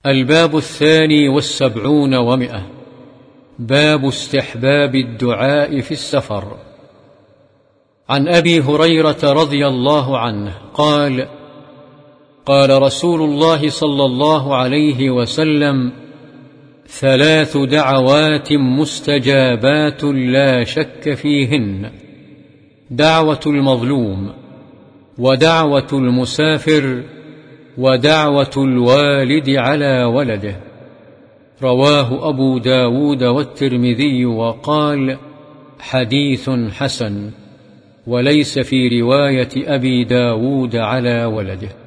الباب 72 و100. باب استحباب الدعاء في السفر. عن أبي هريرة رضي الله عنه قال: قال رسول الله صلى الله عليه وسلم: 3 دعوات مستجابات لا شك فيهن: دعوة المظلوم، ودعوة المسافر، ودعوة الوالد على ولده. رواه أبو داود والترمذي وقال: حديث حسن، وليس في رواية أبي داود على ولده.